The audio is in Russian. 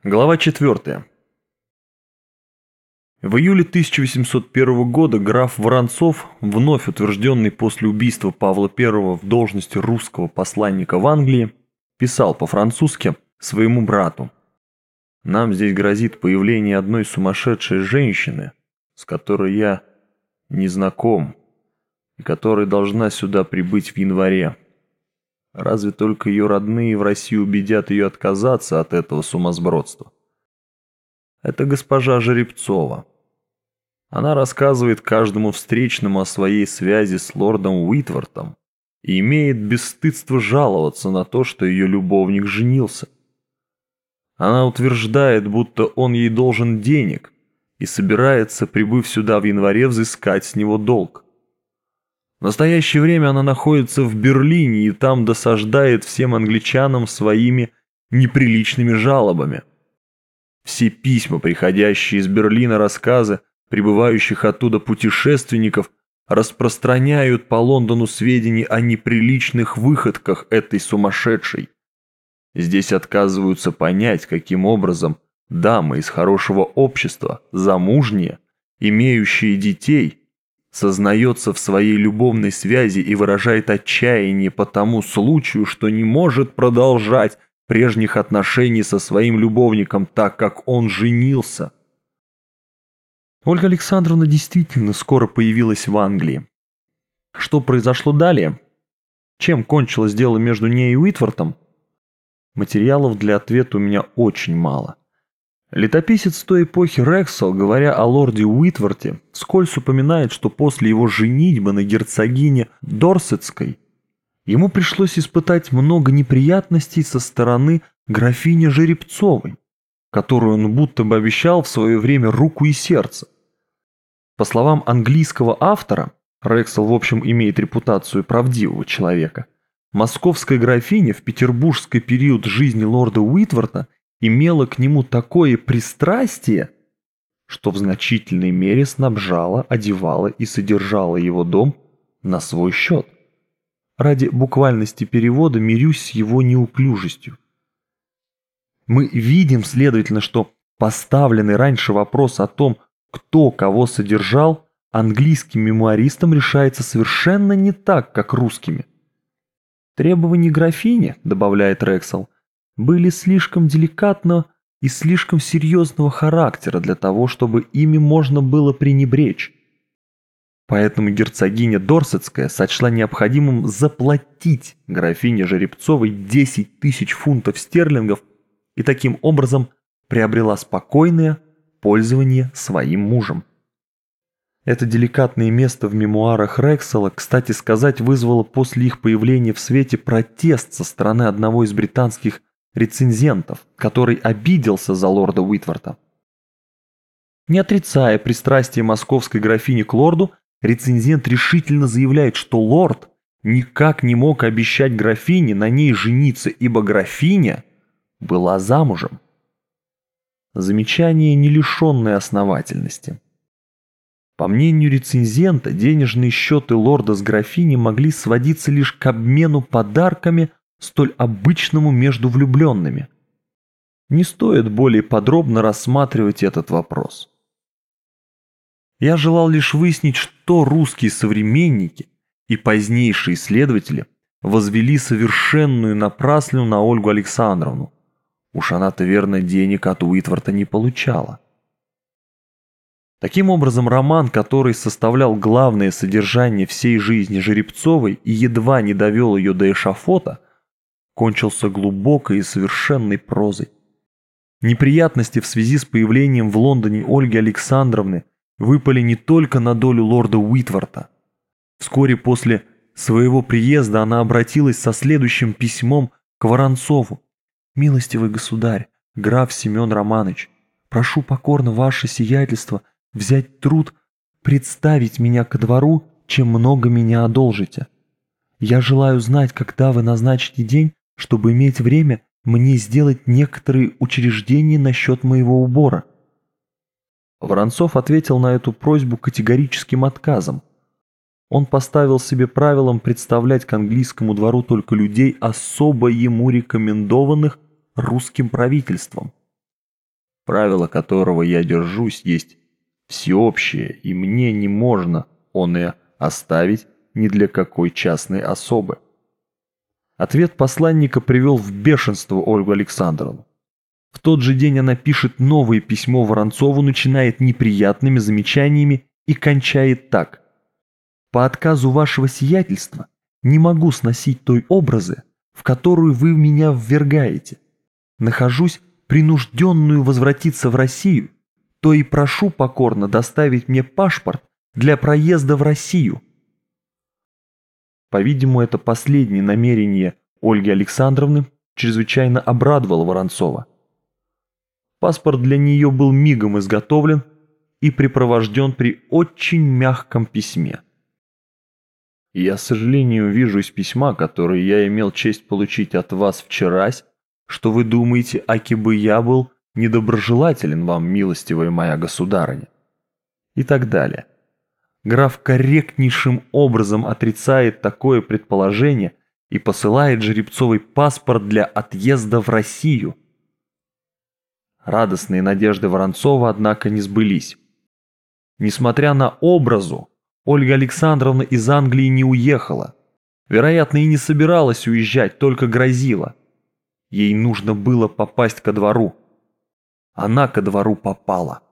Глава 4. В июле 1801 года граф Воронцов, вновь утвержденный после убийства Павла I в должности русского посланника в Англии, писал по-французски своему брату: «Нам здесь грозит появление одной сумасшедшей женщины, с которой я не знаком, и которая должна сюда прибыть в январе. Разве только ее родные в России убедят ее отказаться от этого сумасбродства. Это госпожа Жеребцова. Она рассказывает каждому встречному о своей связи с лордом Уитвортом и имеет бесстыдство жаловаться на то, что ее любовник женился. Она утверждает, будто он ей должен денег и собирается, прибыв сюда в январе, взыскать с него долг. В настоящее время она находится в Берлине и там досаждает всем англичанам своими неприличными жалобами. Все письма, приходящие из Берлина, рассказы прибывающих оттуда путешественников, распространяют по Лондону сведения о неприличных выходках этой сумасшедшей. Здесь отказываются понять, каким образом дамы из хорошего общества, замужние, имеющие детей, сознается в своей любовной связи и выражает отчаяние по тому случаю, что не может продолжать прежних отношений со своим любовником, так как он женился». Ольга Александровна действительно скоро появилась в Англии. Что произошло далее? Чем кончилось дело между ней и Уитвортом? Материалов для ответа у меня очень мало. Летописец той эпохи Рексел, говоря о лорде Уитворте, вскользь упоминает, что после его женитьбы на герцогине Дорсетской ему пришлось испытать много неприятностей со стороны графини Жеребцовой, которую он будто бы обещал в свое время руку и сердце. По словам английского автора, Рексел в общем имеет репутацию правдивого человека, московская графиня в петербургский период жизни лорда Уитворта имела к нему такое пристрастие, что в значительной мере снабжала, одевала и содержала его дом на свой счет. Ради буквальности перевода мирюсь с его неуклюжестью. Мы видим, следовательно, что поставленный раньше вопрос о том, кто кого содержал, английским мемуаристам решается совершенно не так, как русскими. Требования графини, добавляет Рексел, были слишком деликатного и слишком серьезного характера для того, чтобы ими можно было пренебречь. Поэтому герцогиня Дорсетская сочла необходимым заплатить графине Жеребцовой 10 тысяч фунтов стерлингов и таким образом приобрела спокойное пользование своим мужем. Это деликатное место в мемуарах Рексела, кстати сказать, вызвало после их появления в свете протест со стороны одного из британских рецензентов, который обиделся за лорда Уитворта. Не отрицая пристрастие московской графини к лорду, рецензент решительно заявляет, что лорд никак не мог обещать графине на ней жениться, ибо графиня была замужем. Замечание, не лишенное основательности. По мнению рецензента, денежные счеты лорда с графиней могли сводиться лишь к обмену подарками, столь обычному между влюбленными. Не стоит более подробно рассматривать этот вопрос. Я желал лишь выяснить, что русские современники и позднейшие исследователи возвели совершенную напраслину на Ольгу Александровну. Уж она-то, верно, денег от Уитворта не получала. Таким образом, роман, который составлял главное содержание всей жизни Жеребцовой и едва не довел ее до эшафота, кончился глубокой и совершенной прозой. Неприятности в связи с появлением в Лондоне Ольги Александровны выпали не только на долю лорда Уитворта. Вскоре после своего приезда она обратилась со следующим письмом к Воронцову. «Милостивый государь, граф Семен Романович, прошу покорно ваше сиятельство взять труд представить меня ко двору, чем много меня одолжите. Я желаю знать, когда вы назначите день, чтобы иметь время мне сделать некоторые учреждения насчет моего убора». Воронцов ответил на эту просьбу категорическим отказом. Он поставил себе правилом представлять к английскому двору только людей, особо ему рекомендованных русским правительством. правило которого я держусь, есть всеобщее, и мне не можно оное оставить ни для какой частной особы. Ответ посланника привел в бешенство Ольгу Александровну. В тот же день она пишет новое письмо Воронцову, начинает неприятными замечаниями и кончает так. «По отказу вашего сиятельства не могу сносить той образы, в которую вы меня ввергаете. Нахожусь принужденную возвратиться в Россию, то и прошу покорно доставить мне паспорт для проезда в Россию». По-видимому, это последнее намерение Ольги Александровны чрезвычайно обрадовало Воронцова. Паспорт для нее был мигом изготовлен и припровожден при очень мягком письме. «Я с сожалением вижу из письма, которое я имел честь получить от вас вчерась, что вы думаете, аки бы я был недоброжелателен вам, милостивая моя государыня». И так далее. Граф корректнейшим образом отрицает такое предположение и посылает Жеребцовой паспорт для отъезда в Россию. Радостные надежды Воронцова, однако, не сбылись. Несмотря на образу, Ольга Александровна из Англии не уехала. Вероятно, и не собиралась уезжать, только грозила. Ей нужно было попасть ко двору. Она ко двору попала.